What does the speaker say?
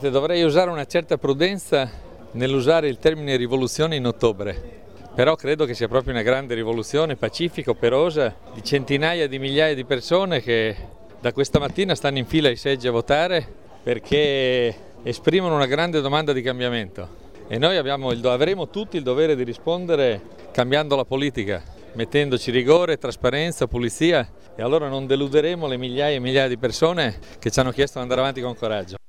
Guardate, dovrei usare una certa prudenza nell'usare il termine rivoluzione in ottobre, però credo che sia proprio una grande rivoluzione pacifica, operosa, di centinaia di migliaia di persone che da questa mattina stanno in fila ai seggi a votare perché esprimono una grande domanda di cambiamento e noi avremo tutti il dovere di rispondere cambiando la politica, mettendoci rigore, trasparenza, pulizia, e allora non deluderemo le migliaia e migliaia di persone che ci hanno chiesto di andare avanti con coraggio.